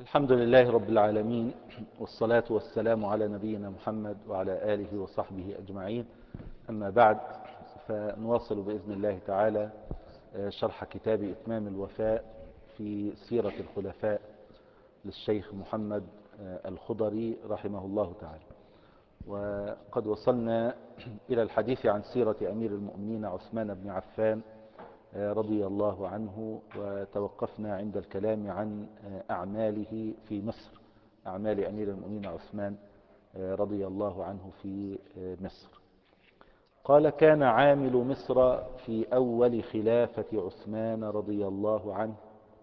الحمد لله رب العالمين، والصلاة والسلام على نبينا محمد وعلى آله وصحبه أجمعين. أما بعد، فنواصل بإذن الله تعالى شرح كتاب إتمام الوفاء في سيرة الخلفاء للشيخ محمد الخضري رحمه الله تعالى. وقد وصلنا إلى الحديث عن سيرة أمير المؤمنين عثمان بن عفان رضي الله عنه، وتوقفنا عند الكلام عن أعماله في مصر، أعمال أمير المؤمنين عثمان رضي الله عنه في مصر. قال: كان عامل مصر في أول خلافة عثمان رضي الله عنه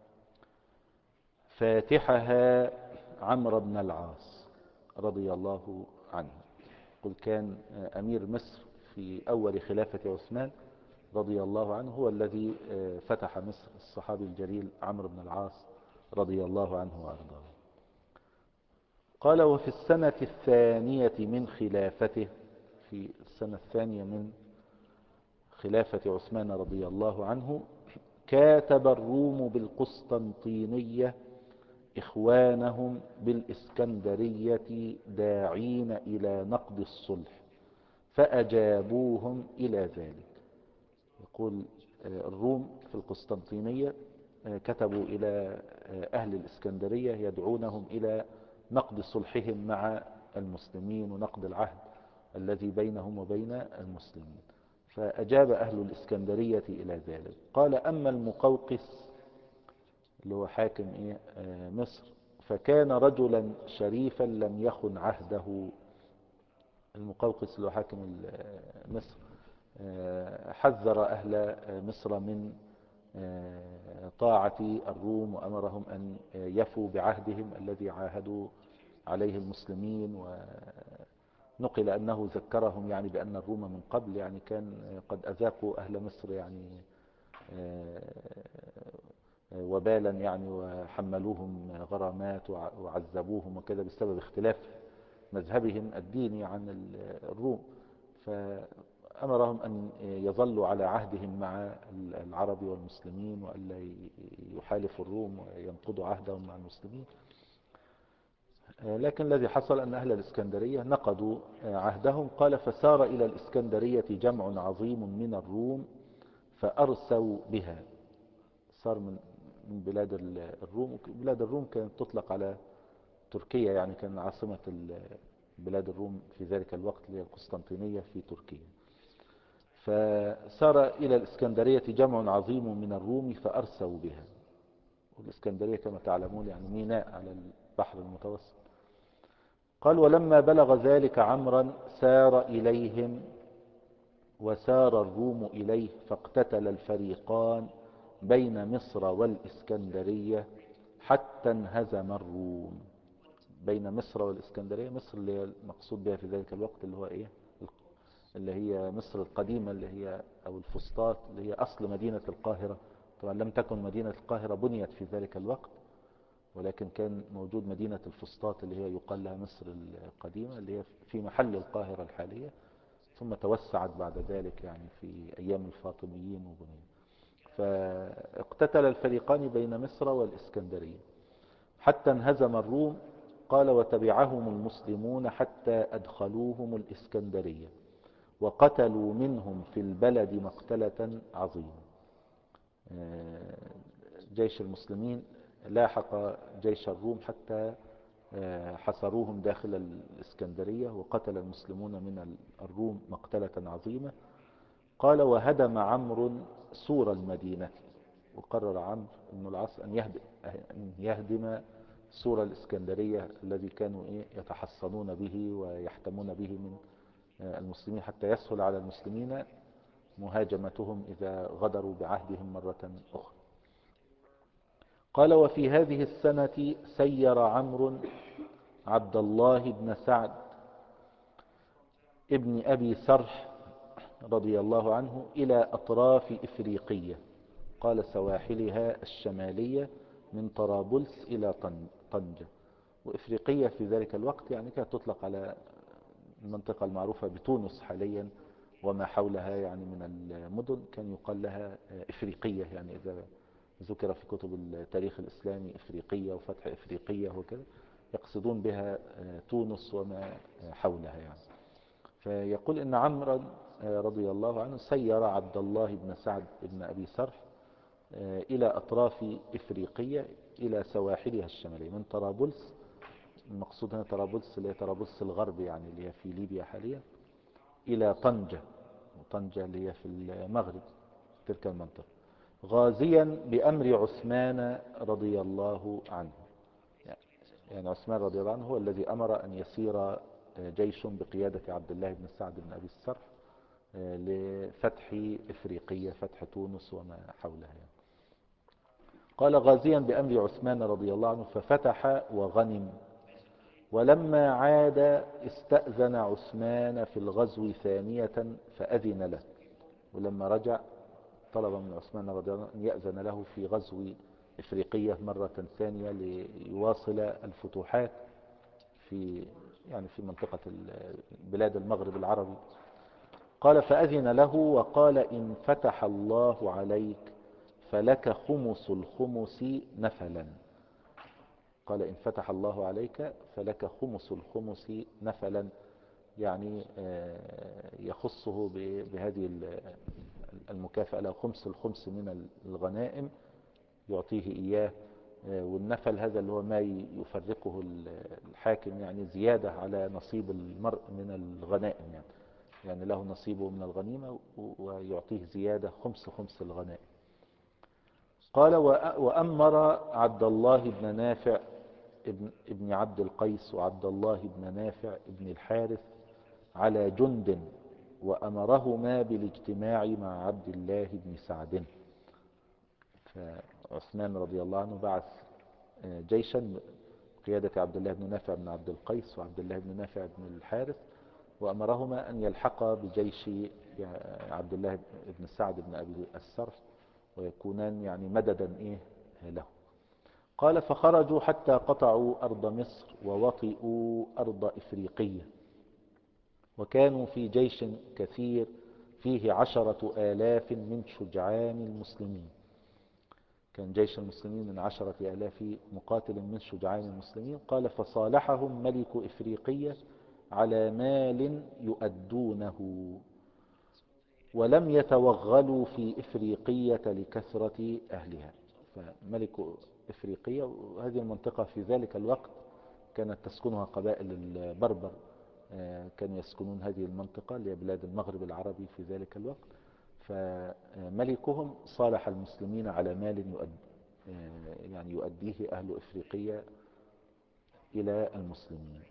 فاتحها عمرو بن العاص رضي الله عنه. قل كان أمير مصر في أول خلافة عثمان رضي الله عنه هو الذي فتح مصر، الصحابي الجليل عمرو بن العاص رضي الله عنه وأرضاه. قال: وفي السنة الثانية من خلافته، في السنة الثانية من خلافة عثمان رضي الله عنه، كاتب الروم بالقسطنطينية إخوانهم بالإسكندرية داعين إلى نقض الصلح فأجابوهم إلى ذلك. يقول الروم في القسطنطينية كتبوا إلى أهل الإسكندرية يدعونهم إلى نقض صلحهم مع المسلمين ونقض العهد الذي بينهم وبين المسلمين، فأجاب أهل الإسكندرية إلى ذلك. قال: أما المقوقس اللي هو حاكم مصر فكان رجلا شريفا لم يخن عهده. المقوقس اللي هو حاكم مصر حذر أهل مصر من طاعة الروم، وأمرهم أن يفوا بعهدهم الذي عاهدوا عليه المسلمين. ونقل أنه ذكرهم يعني بأن الروم من قبل يعني كان قد أذاقوا أهل مصر يعني وبالا يعني، وحملوهم غرامات وعذبوهم وكذا بسبب اختلاف مذهبهم الديني عن الروم. فأمرهم أن يظلوا على عهدهم مع العرب والمسلمين، وألا يحالفوا الروم وينقضوا عهدهم مع المسلمين. لكن الذي حصل أن أهل الإسكندرية نقضوا عهدهم. قال: فسار إلى الإسكندرية جمع عظيم من الروم فأرسوا بها. صار من بلاد الروم. بلاد الروم كانت تطلق على تركيا، يعني كان عاصمة بلاد الروم في ذلك الوقت اللي هي القسطنطينية في تركيا. فسار إلى الإسكندرية جمع عظيم من الروم فأرسوا بها. والإسكندرية كما تعلمون يعني ميناء على البحر المتوسط. قال: ولما بلغ ذلك عمرا سار إليهم وسار الروم إليه فاقتتل الفريقان بين مصر والإسكندرية حتى انهزم الروم. بين مصر والإسكندرية، مصر اللي هي المقصود بها في ذلك الوقت اللي هو اللي هي مصر القديمة، اللي هي أو الفسطاط اللي هي أصل مدينة القاهرة. طبعا لم تكن مدينة القاهرة بنيت في ذلك الوقت، ولكن كان موجود مدينة الفسطاط اللي هي يقال لها مصر القديمة، اللي هي في محل القاهرة الحالية، ثم توسعت بعد ذلك يعني في أيام الفاطميين وبنيت. فاقتتل الفريقان بين مصر والإسكندرية حتى انهزم الروم. قال: وتبعهم المسلمون حتى أدخلوهم الإسكندرية وقتلوا منهم في البلد مقتلة عظيمة. جيش المسلمين لاحق جيش الروم حتى حصروهم داخل الإسكندرية، وقتل المسلمون من الروم مقتلة عظيمة. قال: وهدم عمرو سور المدينة. وقرر عمرو بن العاص أن يهدم سور الإسكندرية الذي كانوا يتحصنون به ويحتمون به من المسلمين، حتى يسهل على المسلمين مهاجمتهم إذا غدروا بعهدهم مرة أخرى. قال: وفي هذه السنة سير عمرو عبد الله بن سعد ابن أبي سرح رضي الله عنه إلى أطراف إفريقية، قال سواحلها الشمالية من طرابلس إلى طنجة. وإفريقية في ذلك الوقت يعني كانت تطلق على المنطقة المعروفة بتونس حاليا وما حولها يعني من المدن، كان يقال لها إفريقية يعني إذا ذكر في كتب التاريخ الإسلامي إفريقية وفتح إفريقية وكذا، يقصدون بها تونس وما حولها يعني. فيقول إن عمرو رضي الله عنه سير عبد الله بن سعد بن أبي سرح إلى أطراف إفريقية، إلى سواحلها الشمالية من طرابلس. المقصود هنا طرابلس اللي هي طرابلس الغرب يعني، اللي هي في ليبيا حاليا، إلى طنجة، وطنجة اللي هي في المغرب، تلك المنطقة، غازيا بأمر عثمان رضي الله عنه. يعني عثمان رضي الله عنه هو الذي أمر أن يسير جيش بقيادة عبد الله بن سعد بن أبي السرح لفتح إفريقية، فتح تونس وما حولها يعني. قال غازيا بأمر عثمان رضي الله عنه ففتح وغنم، ولما عاد استأذن عثمان في الغزو ثانية فأذن له. ولما رجع طلب من عثمان رضي الله عنه أن يأذن له في غزو إفريقية مرة ثانية ليواصل الفتوحات في يعني في منطقة بلاد المغرب العربي. قال فأذن له وقال إن فتح الله عليك فلك خمس الخمس نفلا. قال إن فتح الله عليك فلك خمس الخمس نفلا، يعني يخصه بهذه المكافأة له خمس الخمس من الغنائم يعطيه إياه. والنفل هذا اللي هو ما يفرقه الحاكم، يعني زيادة على نصيب المرء من الغنائم يعني. يعني له نصيبه من الغنيمة ويعطيه زيادة خمس الغنائم. قال وأمر عبد الله بن نافع ابن عبد القيس وعبد الله بن نافع ابن الحارث على جند، وأمرهما بالاجتماع مع عبد الله بن سعد. فعثمان رضي الله عنه بعث جيشا بقيادة عبد الله بن نافع بن عبد القيس وعبد الله بن نافع بن الحارث، وأمرهما أن يلحقا بجيش عبد الله بن سعد بن أبي السرح، ويكونان يعني مددا له. قال فخرجوا حتى قطعوا أرض مصر ووطئوا أرض إفريقية، وكانوا في جيش كثير فيه 10,000 من شجعان المسلمين. كان جيش المسلمين من 10,000 مقاتل من شجعان المسلمين. قال فصالحهم ملك إفريقية على مال يؤدونه، ولم يتوغلوا في إفريقية لكثرة أهلها. فملك إفريقية، وهذه المنطقة في ذلك الوقت كانت تسكنها قبائل البربر، كانوا يسكنون هذه المنطقة اللي هي بلاد المغرب العربي في ذلك الوقت. فملكهم صالح المسلمين على مال يعني يؤديه أهل إفريقية إلى المسلمين.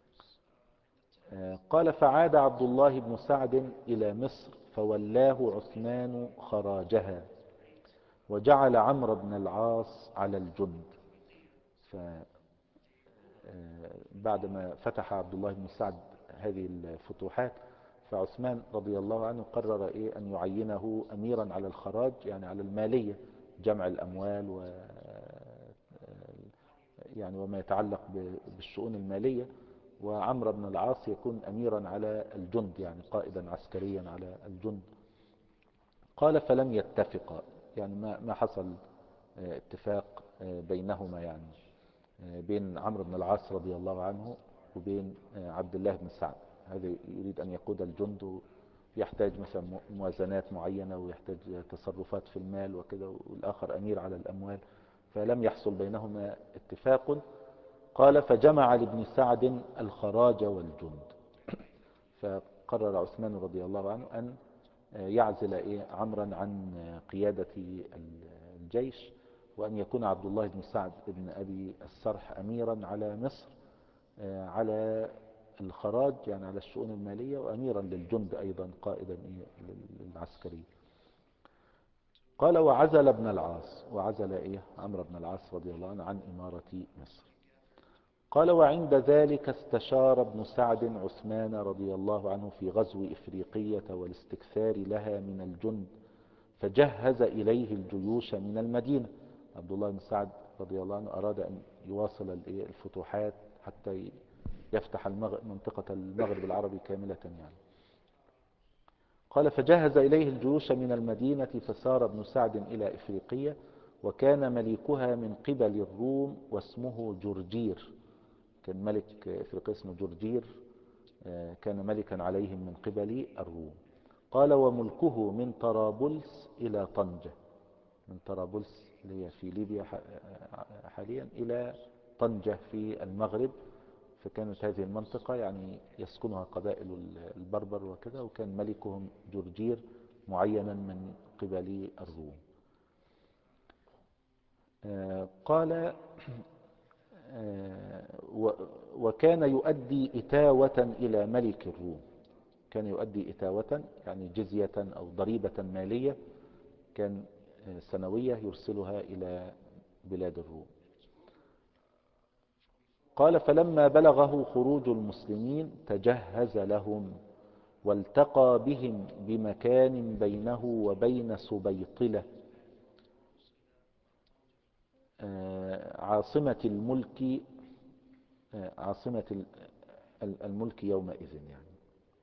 قال فعاد عبد الله بن سعد إلى مصر فولاه عثمان خراجها، وجعل عمرو بن العاص على الجند. بعدما فتح عبد الله بن سعد هذه الفتوحات، فعثمان رضي الله عنه قرر أن يعينه أميرا على الخراج، يعني على المالية، جمع الأموال يعني وما يتعلق بالشؤون المالية، وعمرو بن العاص يكون أميرا على الجند، يعني قائدا عسكريا على الجند. قال فلم يتفقا، يعني ما حصل اتفاق بينهما، يعني بين عمرو بن العاص رضي الله عنه وبين عبد الله بن سعد. هذا يريد أن يقود الجند، ويحتاج مثلا موازنات معينة، ويحتاج تصرفات في المال وكذا، والآخر أمير على الأموال، فلم يحصل بينهما اتفاق. قال فجمع لابن سعد الخراج والجند. فقرر عثمان رضي الله عنه أن يعزل عمرا عن قيادة الجيش، وأن يكون عبد الله بن سعد بن أبي السرح أميرا على مصر على الخراج، يعني على الشؤون المالية، وأميرا للجند أيضا قائدا للعسكري. قال وعزل ابن العاص، وعزل عمرو بن العاص رضي الله عنه عن إمارة مصر. قال وعند ذلك استشار ابن سعد عثمان رضي الله عنه في غزو إفريقية والاستكثار لها من الجند، فجهز إليه الجيوش من المدينة. عبد الله بن سعد رضي الله عنه أراد أن يواصل الفتوحات حتى يفتح منطقة المغرب العربي كاملة يعني. قال فجهز إليه الجيوش من المدينة، فسار ابن سعد إلى إفريقية، وكان ملكها من قبل الروم واسمه جرجير. كان ملك إفريقيا اسمه جرجير، كان ملكا عليهم من قبل الروم. قال وملكه من طرابلس إلى طنجة، من طرابلس اللي هي في ليبيا حاليا إلى طنجة في المغرب. فكانت هذه المنطقة يعني يسكنها قبائل البربر وكذا، وكان ملكهم جرجير معينا من قبل الروم. قال وكان يؤدي إتاوة إلى ملك الروم. كان يؤدي إتاوة يعني جزية أو ضريبة مالية، كان سنوية يرسلها إلى بلاد الروم. قال فلما بلغه خروج المسلمين تجهز لهم، والتقى بهم بمكان بينه وبين سبيطلة عاصمة الملك، عاصمة الملك يومئذ يعني.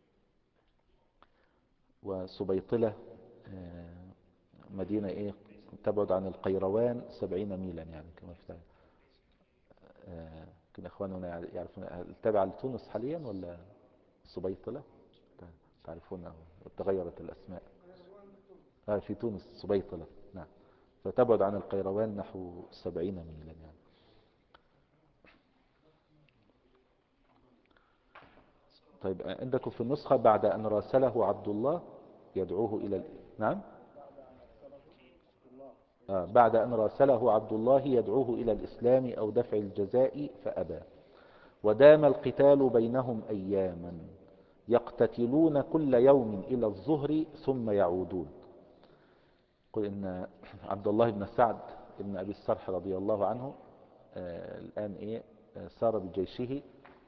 وسبيطلة مدينة ايه تبعد عن القيروان 70 ميلا يعني كما في كنا اخواننا يعرفون. تابع لتونس حاليا ولا سبيطلة؟ تعرفون تغيرت الاسماء. في تونس سبيطلة، نعم. فتبعد عن القيروان نحو 70 ميلا يعني. طيب عندكم في النسخة بعد أن راسله عبد الله يدعوه إلى نعم، بعد أن راسله عبد الله يدعوه إلى الإسلام أو دفع الجزاء فأبى. ودام القتال بينهم أياما، يقتتلون كل يوم إلى الظهر ثم يعودون. قل إن عبد الله بن سعد بن أبي السرح رضي الله عنه الآن سار بجيشه،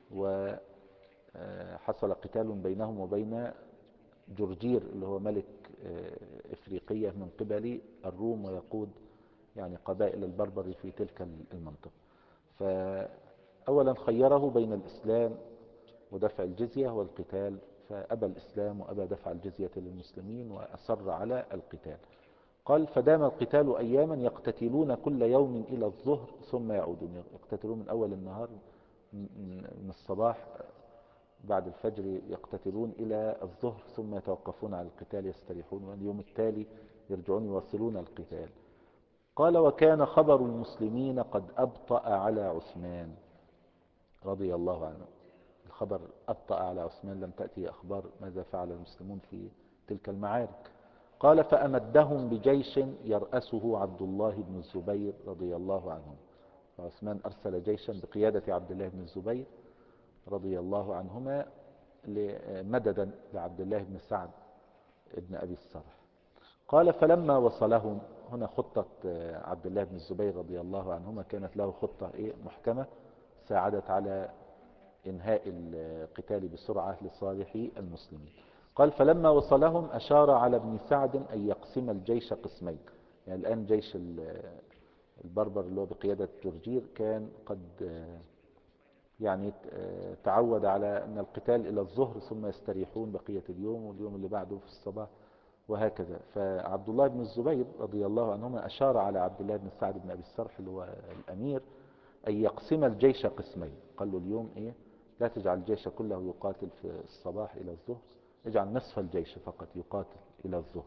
وحصل قتال بينهم وبين جرجير اللي هو ملك إفريقية من قبل الروم، ويقود يعني قبائل البربر في تلك المنطقة. فأولا خيره بين الإسلام ودفع الجزية والقتال، فأبى الإسلام وأبى دفع الجزية للمسلمين وأصر على القتال. قال فدام القتال أياما يقتتلون كل يوم إلى الظهر ثم يعودون. يقتتلون من أول النهار من الصباح بعد الفجر يقتتلون إلى الظهر ثم يتوقفون عن القتال يستريحون، واليوم التالي يرجعون يواصلون القتال. قال وكان خبر المسلمين قد أبطأ على عثمان رضي الله عنه. الخبر أبطأ على عثمان، لم تأتي أخبار ماذا فعل المسلمون في تلك المعارك. قال فأمدهم بجيش يرأسه عبد الله بن الزبير رضي الله عنه. فعثمان أرسل جيشا بقيادة عبد الله بن الزبير رضي الله عنهما مددا لعبد الله بن سعد بن أبي السرح. قال فلما وصلهم، هنا خطة عبد الله بن الزبير رضي الله عنهما كانت له خطة محكمة ساعدت على إنهاء القتال بسرعة لصالح المسلمين. قال فلما وصلهم أشار على ابن سعد أن يقسم الجيش قسمين. يعني الآن جيش البربر اللي هو بقيادة جرجير كان قد يعني تعود على أن القتال إلى الظهر ثم يستريحون بقية اليوم، واليوم اللي بعده في الصباح وهكذا. فعبد الله بن الزبير رضي الله عنهما أشار على عبد الله بن سعد بن أبي السرح اللي هو الأمير أن يقسم الجيش قسمين. قال له اليوم لا تجعل الجيش كله يقاتل في الصباح إلى الظهر، اجعل نصف الجيش فقط يقاتل إلى الظهر.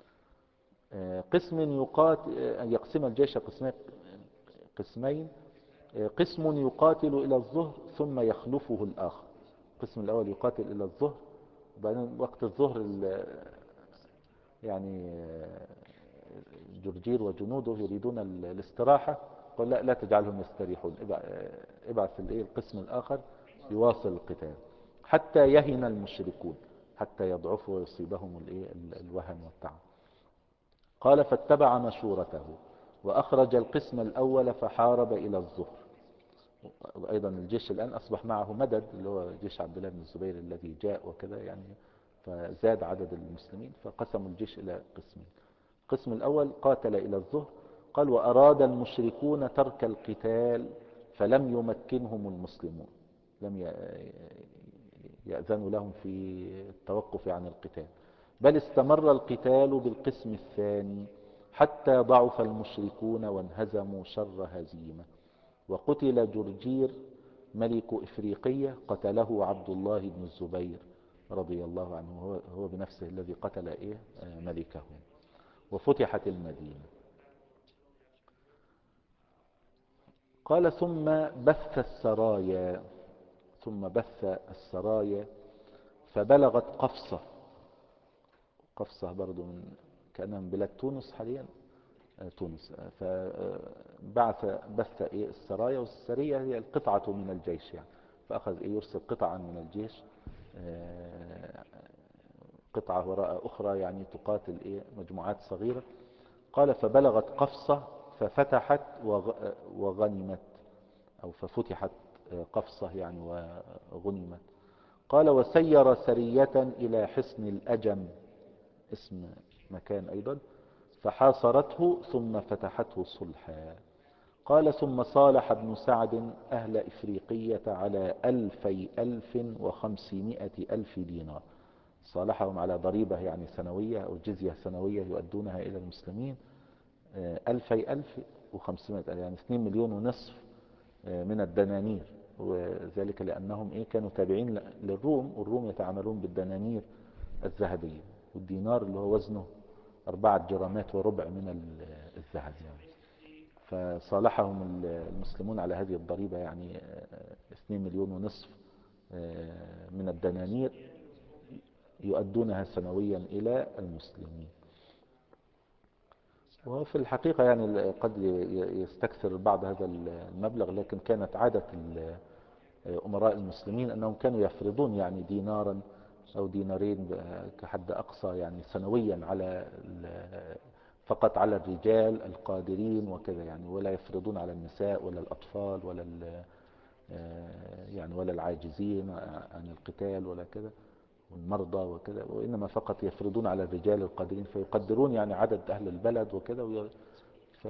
قسم يقاتل أن يقسم الجيش قسمين، قسم يقاتل إلى الظهر ثم يخلفه الآخر. القسم الأول يقاتل إلى الظهر، وبعدين وقت الظهر يعني جرجير وجنوده يريدون الاستراحة. قال لا تجعلهم يستريحون، ابعث القسم الآخر يواصل القتال حتى يهن المشركون، حتى يضعفوا ويصيبهم الوهن والتعب. قال فاتبع مشورته وأخرج القسم الأول فحارب إلى الظهر. وأيضا الجيش الآن أصبح معه مدد اللي هو جيش عبد الله بن الزبير الذي جاء وكذا يعني، فزاد عدد المسلمين فقسموا الجيش إلى قسمين. القسم الأول قاتل إلى الظهر. قال وأراد المشركون ترك القتال فلم يمكنهم المسلمون، لم يأذنوا لهم في التوقف عن القتال، بل استمر القتال بالقسم الثاني حتى ضعف المشركون وانهزموا شر هزيمة. وقتل جرجير ملك إفريقية، قتله عبد الله بن الزبير رضي الله عنه، هو بنفسه الذي قتل ملكه. وفتحت المدينة. قال ثم بث السرايا فبلغت قفصة برضو كأنها من بلاد تونس حاليا، تونس. بث السرايا، والسرية هي القطعة من الجيش يعني، فأخذ يرسل قطعا من الجيش، قطعة وراء أخرى يعني تقاتل مجموعات صغيرة. قال فبلغت قفصة ففتحت وغنمت، أو ففتحت قفصة يعني وغنمت. قال وسير سرية إلى حصن الأجم، اسم مكان أيضا، فحاصرته ثم فتحته صلحا. قال ثم صالح ابن سعد أهل إفريقية على 2500 ألف دينار. صالحهم على ضريبة يعني سنوية أو جزية سنوية يؤدونها إلى المسلمين، 2500 يعني 2,500,000 من الدنانير. وذلك لأنهم كانوا تابعين للروم، والروم يتعاملون بالدنانير الذهبية، والدينار اللي هو وزنه 4 جرامات وربع من الذهب يعني. فصالحهم المسلمون على هذه الضريبة يعني 2,500,000 من الدنانير يؤدونها سنويا إلى المسلمين. وفي الحقيقة يعني قد يستكثر بعض هذا المبلغ، لكن كانت عادة أمراء المسلمين أنهم كانوا يفرضون يعني دينارا أو دينارين كحد أقصى يعني سنويا فقط على الرجال القادرين وكذا يعني، ولا يفرضون على النساء ولا الأطفال ولا العاجزين عن القتال ولا كذا، والمرضى وكذا، وإنما فقط يفرضون على الرجال القادرين، فيقدرون يعني عدد أهل البلد وكذا. ف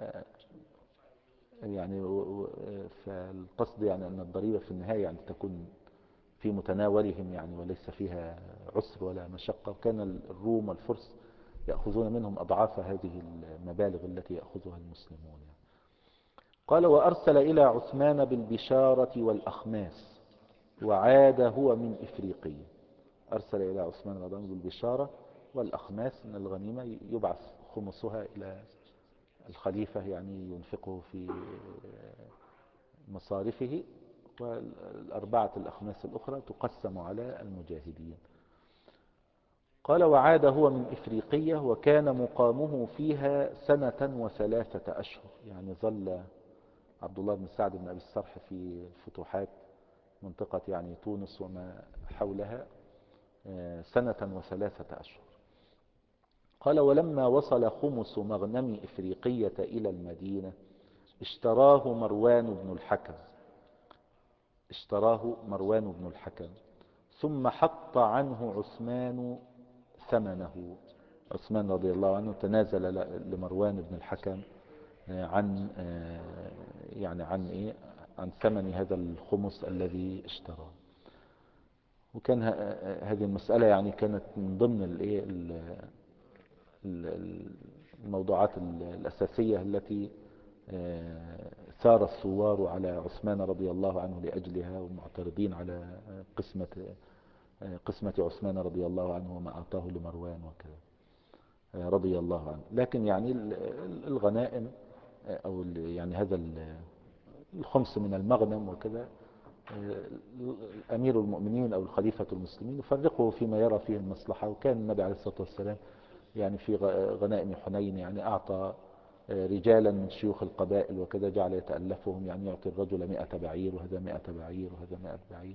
يعني فالقصد يعني أن الضريبة في النهاية يعني تكون في متناولهم يعني، وليس فيها عسر ولا مشقة. وكان الروم والفرس يأخذون منهم أضعاف هذه المبالغ التي يأخذها المسلمون يعني. قال وأرسل إلى عثمان بالبشارة والأخماس، وعاد هو من إفريقية. أرسل إلى عثمان رضي الله عنه بالبشارة والأخماس من الغنيمة، يبعث خمسها إلى الخليفة يعني ينفقه في مصارفه، والأربعة الأخماس الأخرى تقسم على المجاهدين. قال وعاد هو من إفريقية وكان مقامه فيها 1 3 أشهر، يعني ظل عبد الله بن سعد بن أبي الصرح في فتوحات منطقة يعني تونس وما حولها 1 3 أشهر. قال ولما وصل خمس مغنم إفريقية إلى المدينة اشتراه مروان بن الحكم، ثم حط عنه عثمان ثمنه. عثمان رضي الله عنه تنازل لمروان بن الحكم عن يعني عن ثمن هذا الخمس الذي اشتراه. وكان هذه المسألة يعني كانت من ضمن الموضوعات الأساسية التي ثار الثوار على عثمان رضي الله عنه لأجلها، والمعترضين على قسمة عثمان رضي الله عنه وما أعطاه لمروان وكذا رضي الله عنه. لكن يعني الغنائم أو يعني هذا الخمس من المغنم وكذا، أمير المؤمنين أو الخليفة المسلمين يفرقه فيما يرى فيه المصلحة. وكان النبي عليه الصلاة والسلام يعني في غنائم حنين يعني أعطى رجالا من شيوخ القبائل وكذا، جعل يتألفهم، يعني يعطي الرجل 100 بعير وهذا 100 بعير وهذا 100 بعير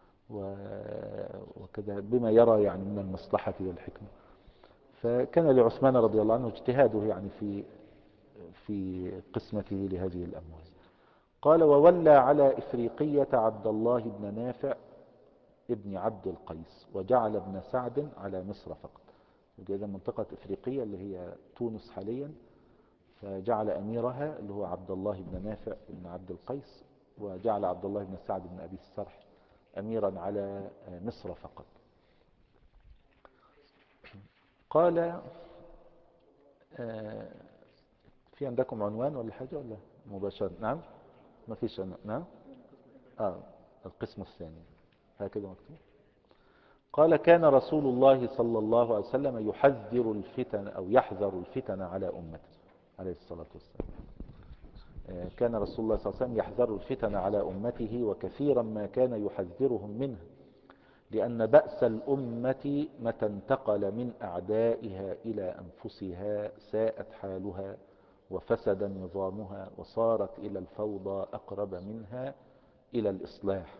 وكذا، بما يرى يعني من المصلحة والحكمة. فكان لعثمان رضي الله عنه اجتهاده يعني في قسمته لهذه الأموال. قال وولى على إفريقية عبد الله بن نافع ابن عبد القيس، وجعل ابن سعد على مصر فقط. إذا منطقة إفريقية اللي هي تونس حاليا، فجعل أميرها اللي هو عبد الله بن نافع بن عبد القيس، وجعل عبد الله بن سعد بن أبي السرح أميرا على مصر فقط. قال آه، في عندكم عنوان ولا حاجة ولا مباشرة؟ نعم. ما فيش عنوان. نعم. آه القسم الثاني هكذا مكتوب. قال كان رسول الله صلى الله عليه وسلم يحذر الفتن أو يحذر الفتن على أمته عليه الصلاة والسلام. كان رسول الله صلى الله عليه وسلم يحذر الفتن على أمته، وكثيرا ما كان يحذرهم منها، لأن بأس الأمة متى انتقل من أعدائها إلى أنفسها ساءت حالها وفسد نظامها وصارت إلى الفوضى أقرب منها إلى الإصلاح.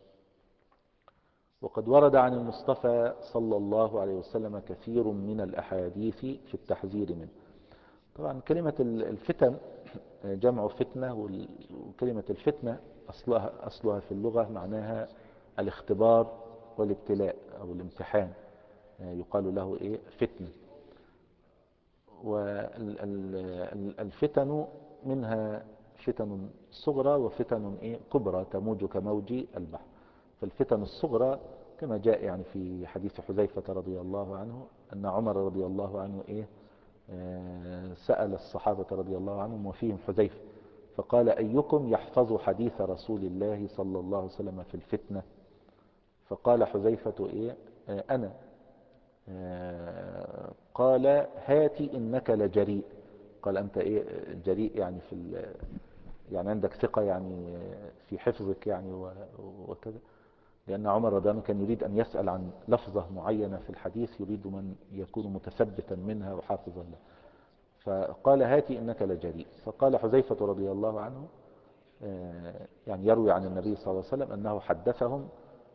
وقد ورد عن المصطفى صلى الله عليه وسلم كثير من الأحاديث في التحذير منه. طبعا كلمة الفتن جمع فتنة، وكلمة الفتنة أصلها في اللغة معناها الاختبار والابتلاء أو الامتحان، يقال له إيه فتنة. والفتن منها فتن صغرى وفتن إيه كبرى تموج كموج البحر. فالفتن الصغرى كما جاء يعني في حديث حذيفة رضي الله عنه أن عمر رضي الله عنه إيه سأل الصحابة رضي الله عنهم وفيهم حذيفة، فقال أيكم يحفظ حديث رسول الله صلى الله عليه وسلم في الفتنة؟ فقال حذيفة إيه أنا. قال هات إنك لجريء. قال أنت إيه جريء يعني يعني عندك ثقة يعني في حفظك يعني وكذا. لأن عمر رضي الله عنه كان يريد أن يسأل عن لفظة معينة في الحديث، يريد من يكون متثبتا منها وحافظا له. فقال هاتي إنك لجريء. فقال حذيفة رضي الله عنه يعني يروي عن النبي صلى الله عليه وسلم أنه حدثهم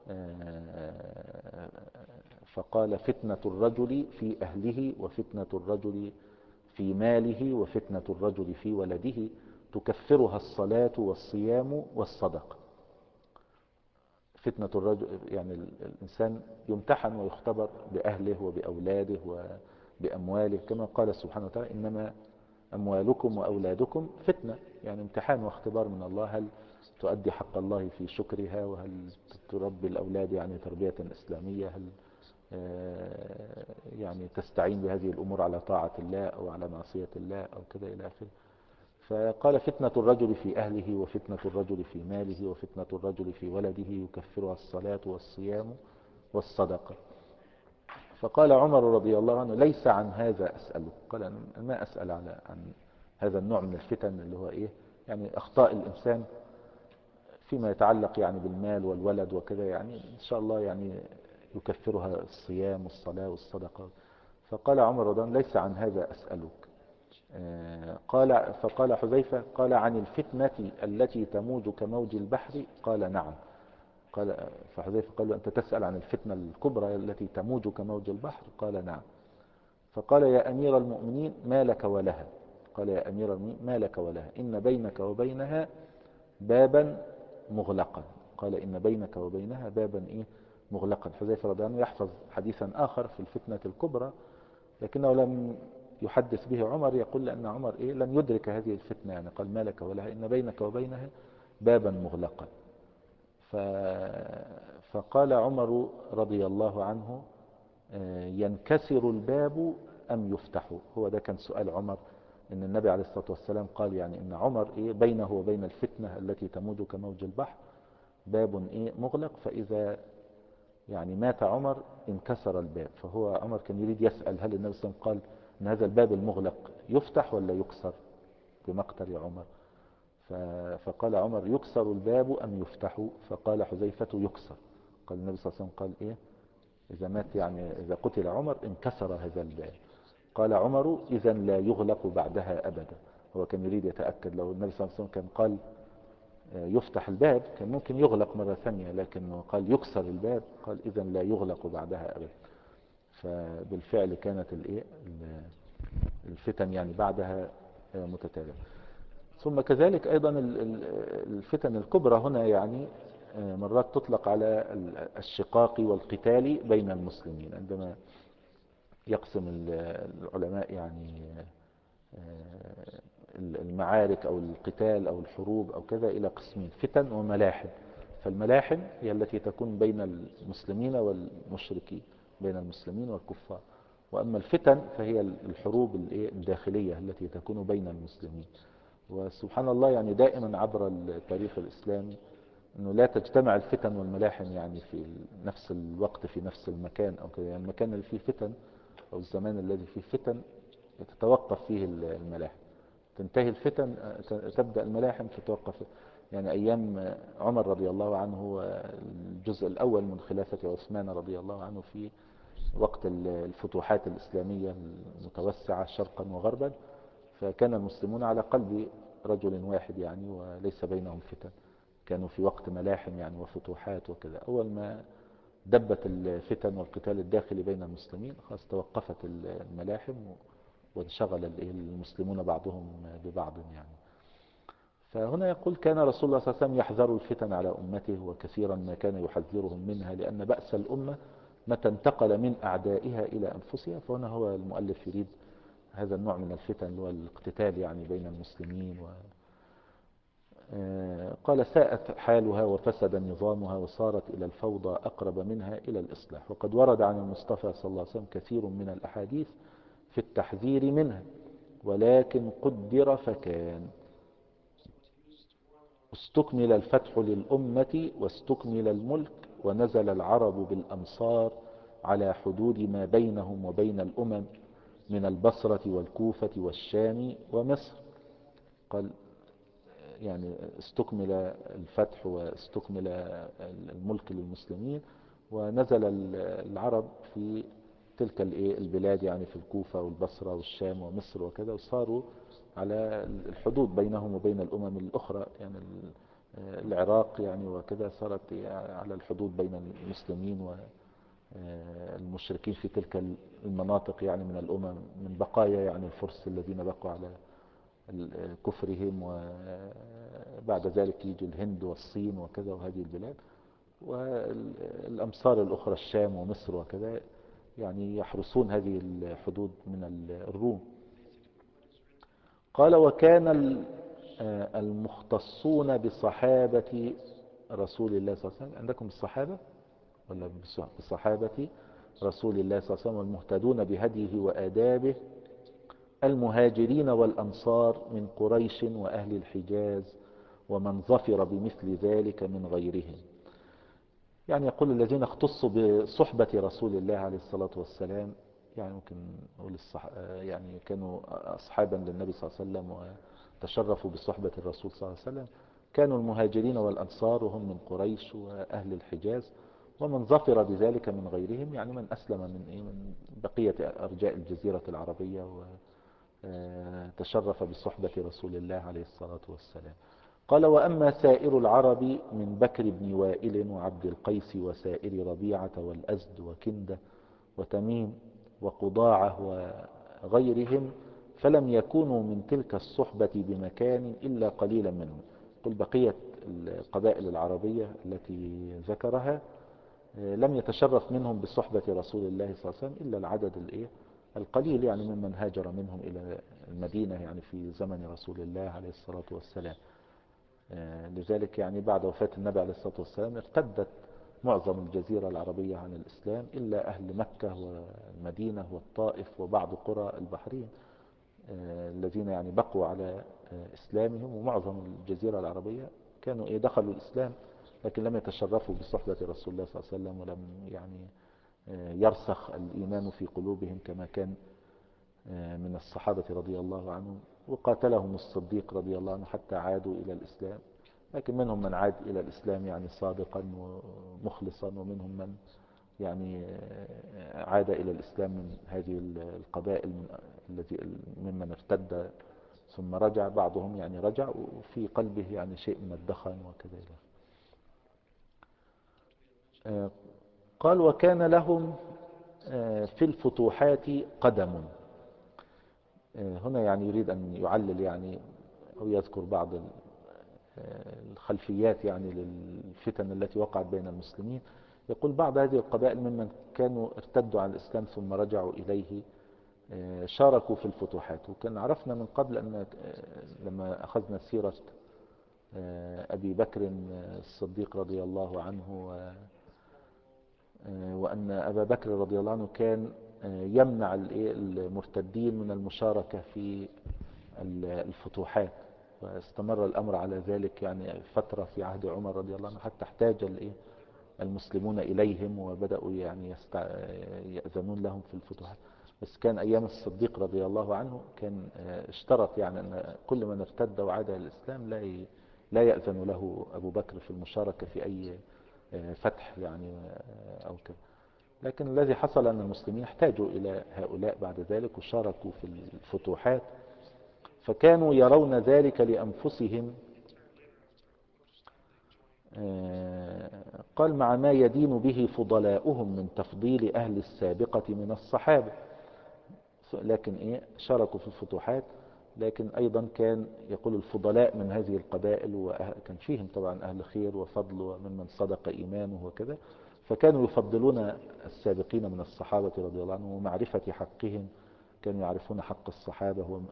فقال فتنة الرجل في أهله وفتنة الرجل في ماله وفتنة الرجل في ولده تكفرها الصلاة والصيام والصدقة. فتنة الرجل يعني الإنسان يمتحن ويختبر بأهله وبأولاده وبأمواله، كما قال سبحانه وتعالى إنما أموالكم وأولادكم فتنة، يعني امتحان واختبار من الله، هل تؤدي حق الله في شكرها، وهل تربي الأولاد يعني تربية إسلامية، هل يعني تستعين بهذه الأمور على طاعة الله أو على معصية الله أو كذا إلى آخره. فقال فتنة الرجل في أهله وفتنة الرجل في ماله وفتنة الرجل في ولده يكفرها الصلاة والصيام والصدقة. فقال عمر رضي الله عنه ليس عن هذا أسألك. قال أنا ما أسأل عن هذا النوع من الفتن اللي هو إيه يعني أخطاء الإنسان فيما يتعلق يعني بالمال والولد وكذا، يعني إن شاء الله يعني يكفرها الصيام والصلاة والصدقة. فقال عمر رضي الله عنه ليس عن هذا أسألك. فقال حذيفة قال عن الفتنة التي تموج كموج البحر؟ قال نعم. فحذيفة قال له أنت تسأل عن الفتنة الكبرى التي تموج كموج البحر؟ قال نعم. فقال يا أمير المؤمنين ما لك ولها؟ قال يا أمير المؤمنين ما لك ولها؟ إن بينك وبينها بابا مغلقا. قال إن بينك وبينها بابا إيه مغلقا. حذيفة رضي الله عنه يحفظ حديثا آخر في الفتنة الكبرى لكنه لم يحدث به عمر، يقول لأن عمر إيه لم يدرك هذه الفتنة، يعني قال ما لك ولها إن بينك وبينها بابا مغلقا. فقال عمر رضي الله عنه ينكسر الباب أم يفتح؟ هو ده كان سؤال عمر، إن النبي عليه الصلاة والسلام قال يعني إن عمر إيه بينه وبين الفتنة التي تموج كموج البحر باب إيه مغلق، فإذا يعني مات عمر انكسر الباب. فهو عمر كان يريد يسأل هل النبي صلى الله عليه وسلم قال إن هذا الباب المغلق يفتح ولا يكسر بمقتل عمر؟ فقال عمر يكسر الباب أم يفتح؟ فقال حذيفة يكسر. قال النبي صلى الله عليه وسلم قال إيه إذا مات يعني إذا قتل عمر انكسر هذا الباب. قال عمر إذا لا يغلق بعدها أبدا. هو كان يريد يتأكد لو النبي صلى الله عليه وسلم كان قال يفتح الباب كان ممكن يغلق مرة ثانية، لكنه قال يكسر الباب، قال إذا لا يغلق بعدها أبدا. فبالفعل كانت الفتن يعني بعدها متتالية. ثم كذلك أيضا الفتن الكبرى هنا يعني مرات تطلق على الشقاق والقتال بين المسلمين. عندما يقسم العلماء يعني المعارك أو القتال أو الحروب أو كذا إلى قسمين فتن وملاحم. فالملاحم هي التي تكون بين المسلمين والمشركين، بين المسلمين والكفار. وأما الفتن فهي الحروب الداخلية التي تكون بين المسلمين. وسبحان الله يعني دائما عبر التاريخ الإسلامي أنه لا تجتمع الفتن والملاحم يعني في نفس الوقت في نفس المكان أو كده. يعني المكان اللي فيه فتن أو الزمان الذي فيه فتن تتوقف فيه الملاحم، تنتهي الفتن تبدأ الملاحم تتوقف. يعني أيام عمر رضي الله عنه، الجزء الأول من خلافة عثمان رضي الله عنه، في وقت الفتوحات الإسلامية المتوسعة شرقا وغربا، فكان المسلمون على قلب رجل واحد يعني، وليس بينهم فتن، كانوا في وقت ملاحم يعني وفتوحات وكذا. أول ما دبت الفتن والقتال الداخلي بين المسلمين خلاص توقفت الملاحم، وانشغل المسلمون بعضهم ببعض يعني. فهنا يقول كان رسول الله صلى الله عليه وسلم يحذر الفتن على أمته، وكثيرا ما كان يحذرهم منها، لأن بأس الأمة متى انتقل من أعدائها إلى أنفسها. فهنا هو المؤلف يريد هذا النوع من الفتن اللي هو الاقتتال يعني بين المسلمين. قال ساءت حالها وفسد نظامها وصارت إلى الفوضى أقرب منها إلى الإصلاح. وقد ورد عن المصطفى صلى الله عليه وسلم كثير من الأحاديث في التحذير منها، ولكن قدر فكان. استكمل الفتح للأمة واستكمل الملك، ونزل العرب بالأمصار على حدود ما بينهم وبين الأمم من البصرة والكوفة والشام ومصر. قال يعني استكمل الفتح واستكمل الملك للمسلمين، ونزل العرب في تلك البلاد يعني في الكوفة والبصرة والشام ومصر وكذا، وصاروا على الحدود بينهم وبين الأمم الأخرى يعني العراق يعني وكذا، صارت على الحدود بين المسلمين والمشركين في تلك المناطق يعني من الأمم، من بقايا يعني الفرس الذين بقوا على كفرهم، وبعد ذلك يجي الهند والصين وكذا وهذه البلاد، والأمصار الأخرى الشام ومصر وكذا، يعني يحرسون هذه الحدود من الروم. قال وكان المختصون بصحابة رسول الله صلى الله عليه وسلم، عندكم الصحابة ولا بصحابة رسول الله صلى الله عليه وسلم، والمهتدون بهديه وآدابه، المهاجرين والأنصار من قريش وأهل الحجاز، ومن ظفر بمثل ذلك من غيرهم. يعني يقول الذين اختصوا بصحبة رسول الله عليه الصلاة والسلام، يعني ممكن نقول يعني كانوا أصحابا للنبي صلى الله عليه وسلم وتشرفوا بصحبة الرسول صلى الله عليه وسلم، كانوا المهاجرين والأنصار، وهم من قريش وأهل الحجاز، ومن ظفر بذلك من غيرهم، يعني من أسلم من بقية أرجاء الجزيرة العربية وتشرف بصحبة رسول الله عليه الصلاة والسلام. قال وأما سائر العرب من بكر بن وائل وعبد القيس وسائر ربيعة والأزد وكندة وتميم وقضاعة وغيرهم، فلم يكونوا من تلك الصحبة بمكان إلا قليلا منهم. قل بقية القبائل العربية التي ذكرها لم يتشرف منهم بصحبة رسول الله صلى الله عليه وسلم إلا العدد القليل يعني ممن هاجر منهم إلى المدينة يعني في زمن رسول الله عليه الصلاة والسلام. لذلك يعني بعد وفاة النبي عليه الصلاة والسلام ارتدت معظم الجزيرة العربية عن الإسلام إلا أهل مكة والمدينة والطائف وبعض قرى البحرين الذين يعني بقوا على إسلامهم، ومعظم الجزيرة العربية كانوا دخلوا الإسلام لكن لم يتشرفوا بصحبة رسول الله صلى الله عليه وسلم، ولم يعني يرسخ الإيمان في قلوبهم كما كان من الصحابة رضي الله عنهم. وقاتلهم الصديق رضي الله عنه حتى عادوا إلى الإسلام، لكن منهم من عاد إلى الإسلام يعني صادقا ومخلصا، ومنهم من يعني عاد إلى الإسلام من هذه القبائل ممن ارتد ثم رجع. بعضهم يعني رجع وفي قلبه يعني شيء من الدخن وكذا. قال وكان لهم في الفتوحات قدم. هنا يعني يريد أن يعلل يعني أو يذكر بعض الخلفيات يعني للفتن التي وقعت بين المسلمين. يقول بعض هذه القبائل ممن كانوا ارتدوا عن الإسلام ثم رجعوا إليه شاركوا في الفتوحات. وكان عرفنا من قبل أن لما أخذنا سيرة أبي بكر الصديق رضي الله عنه، وأن أبا بكر رضي الله عنه كان يمنع المرتدين من المشاركة في الفتوحات. واستمر الأمر على ذلك يعني فترة في عهد عمر رضي الله عنه، حتى احتاج المسلمون إليهم وبدأوا يعني يأذنون لهم في الفتوحات. بس كان أيام الصديق رضي الله عنه كان اشترط يعني أن كل من ارتد وعاد إلى الإسلام لا يأذن له أبو بكر في المشاركة في أي فتح يعني أو كذا. لكن الذي حصل أن المسلمين احتاجوا إلى هؤلاء بعد ذلك وشاركوا في الفتوحات، فكانوا يرون ذلك لأنفسهم. قال مع ما يدين به فضلاؤهم من تفضيل أهل السابقة من الصحابة. لكن شاركوا في الفتوحات، لكن أيضا كان يقول الفضلاء من هذه القبائل، وكان فيهم طبعا أهل خير وفضل وممن صدق إيمانه وكذا، فكانوا يفضلون السابقين من الصحابة رضي الله عنهم ومعرفة حقهم، كانوا يعرفون حق الصحابة.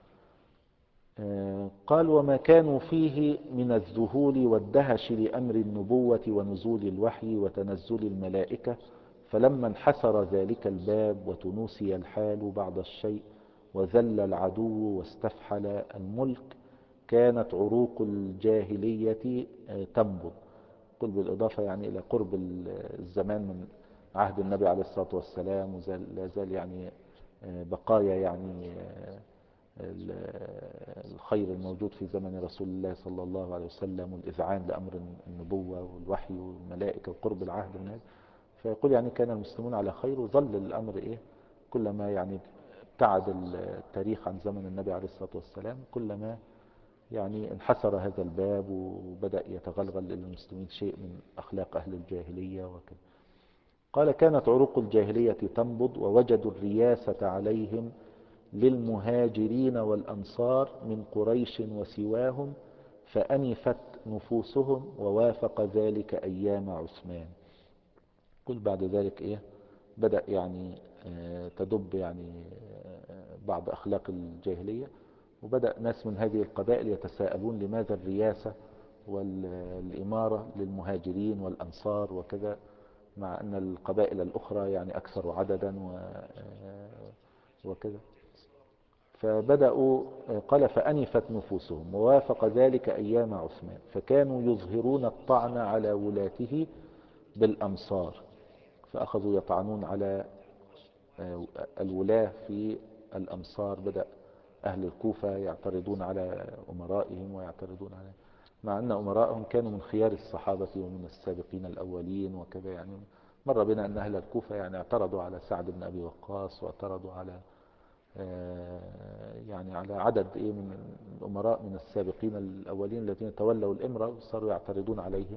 قال وما كانوا فيه من الذهول والدهش لأمر النبوة ونزول الوحي وتنزل الملائكة، فلما انحسر ذلك الباب وتنوسي الحال بعض الشيء وذل العدو واستفحل الملك، كانت عروق الجاهلية تنبض. قل بالإضافة يعني إلى قرب الزمان من عهد النبي عليه الصلاة والسلام، ولا زال يعني بقايا يعني الخير الموجود في زمن رسول الله صلى الله عليه وسلم، والإذعان لأمر النبوة والوحي والملائكة وقرب العهد من هذا. فيقول يعني كان المسلمون على خير، وظل الأمر كلما يعني ابتعد التاريخ عن زمن النبي عليه الصلاة والسلام كلما يعني انحسر هذا الباب وبدأ يتغلغل للمسلمين شيء من أخلاق أهل الجاهلية وكذا. قال كانت عروق الجاهلية تنبض ووجدوا الرياسة عليهم للمهاجرين والأنصار من قريش وسواهم، فأنفت نفوسهم ووافق ذلك أيام عثمان. قل بعد ذلك بدأ يعني تدب يعني بعض أخلاق الجاهلية، وبدأ ناس من هذه القبائل يتساءلون لماذا الرياسة والإمارة للمهاجرين والأنصار وكذا، مع أن القبائل الأخرى يعني أكثر عددا وكذا. فبدأوا قال فأنفت نفوسهم ووافق ذلك أيام عثمان، فكانوا يظهرون الطعن على ولاته بالأمصار، فأخذوا يطعنون على الولاة في الأمصار. بدأ أهل الكوفة يعترضون على أمرائهم ويعترضون على، مع أن أمرائهم كانوا من خيار الصحابة ومن السابقين الأولين وكذا. يعني مر بنا أن أهل الكوفة يعني اعترضوا على سعد بن أبي وقاص، واعترضوا على يعني على عدد من الأمراء من السابقين الأولين الذين تولوا الإمرة، وصاروا يعترضون عليهم.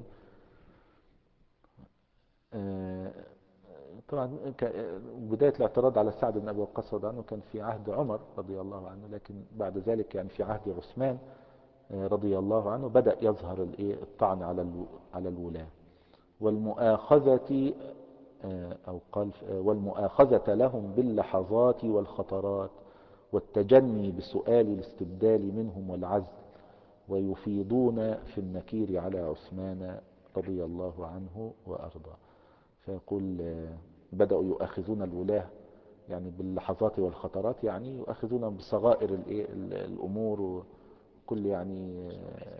طبعا بداية الاعتراض على سعد بن أبي وقاص رضي الله عنه كان في عهد عمر رضي الله عنه، لكن بعد ذلك يعني في عهد عثمان رضي الله عنه بدأ يظهر الطعن على الولاة والمؤاخذة، أو قال والمؤاخذة لهم باللحظات والخطرات والتجني بسؤال الاستبدال منهم والعزل، ويفيضون في النكير على عثمان رضي الله عنه وأرضاه. فيقول بدأوا يؤاخذون الولاة يعني باللحظات والخطرات، يعني يؤاخذون بصغائر الأمور، وكل يعني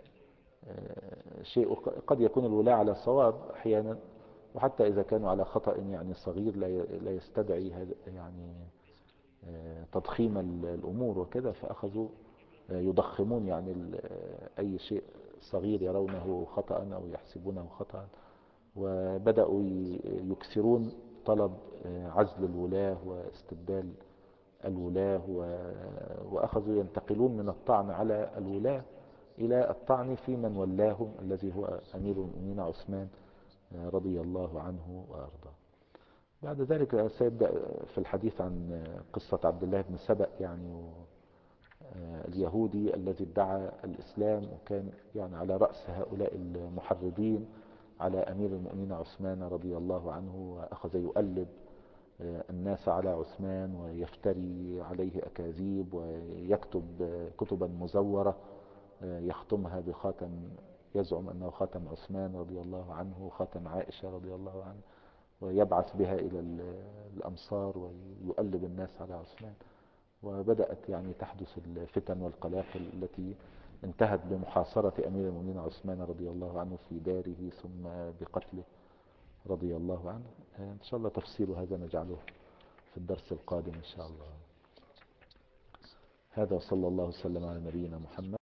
شيء قد يكون الولاة على صواب أحيانا، وحتى إذا كانوا على خطأ يعني صغير لا يستدعي يعني تضخيم الأمور وكذا، فأخذوا يضخمون يعني أي شيء صغير يرونه خطأ أو يحسبونه خطأ، وبدأوا يكثرون طلب عزل الولاة واستبدال الولاة، وأخذوا ينتقلون من الطعن على الولاة إلى الطعن في من ولاهم الذي هو أمير المؤمنين عثمان رضي الله عنه وأرضاه. بعد ذلك سيبدأ في الحديث عن قصة عبد الله بن سبأ يعني اليهودي الذي ادعى الإسلام، وكان يعني على رأس هؤلاء المحرضين على أمير المؤمنين عثمان رضي الله عنه، وأخذ يؤلب الناس على عثمان ويفتري عليه أكاذيب ويكتب كتبا مزورة يختمها بخاتم يزعم أنه خاتم عثمان رضي الله عنه وخاتم عائشة رضي الله عنه، ويبعث بها إلى الأمصار ويؤلب الناس على عثمان. وبدأت يعني تحدث الفتن والقلاقل التي انتهت بمحاصرة أمير المؤمنين عثمان رضي الله عنه في داره ثم بقتله رضي الله عنه. إن شاء الله تفسير هذا نجعله في الدرس القادم إن شاء الله. هذا صلى الله وسلم على نبينا محمد.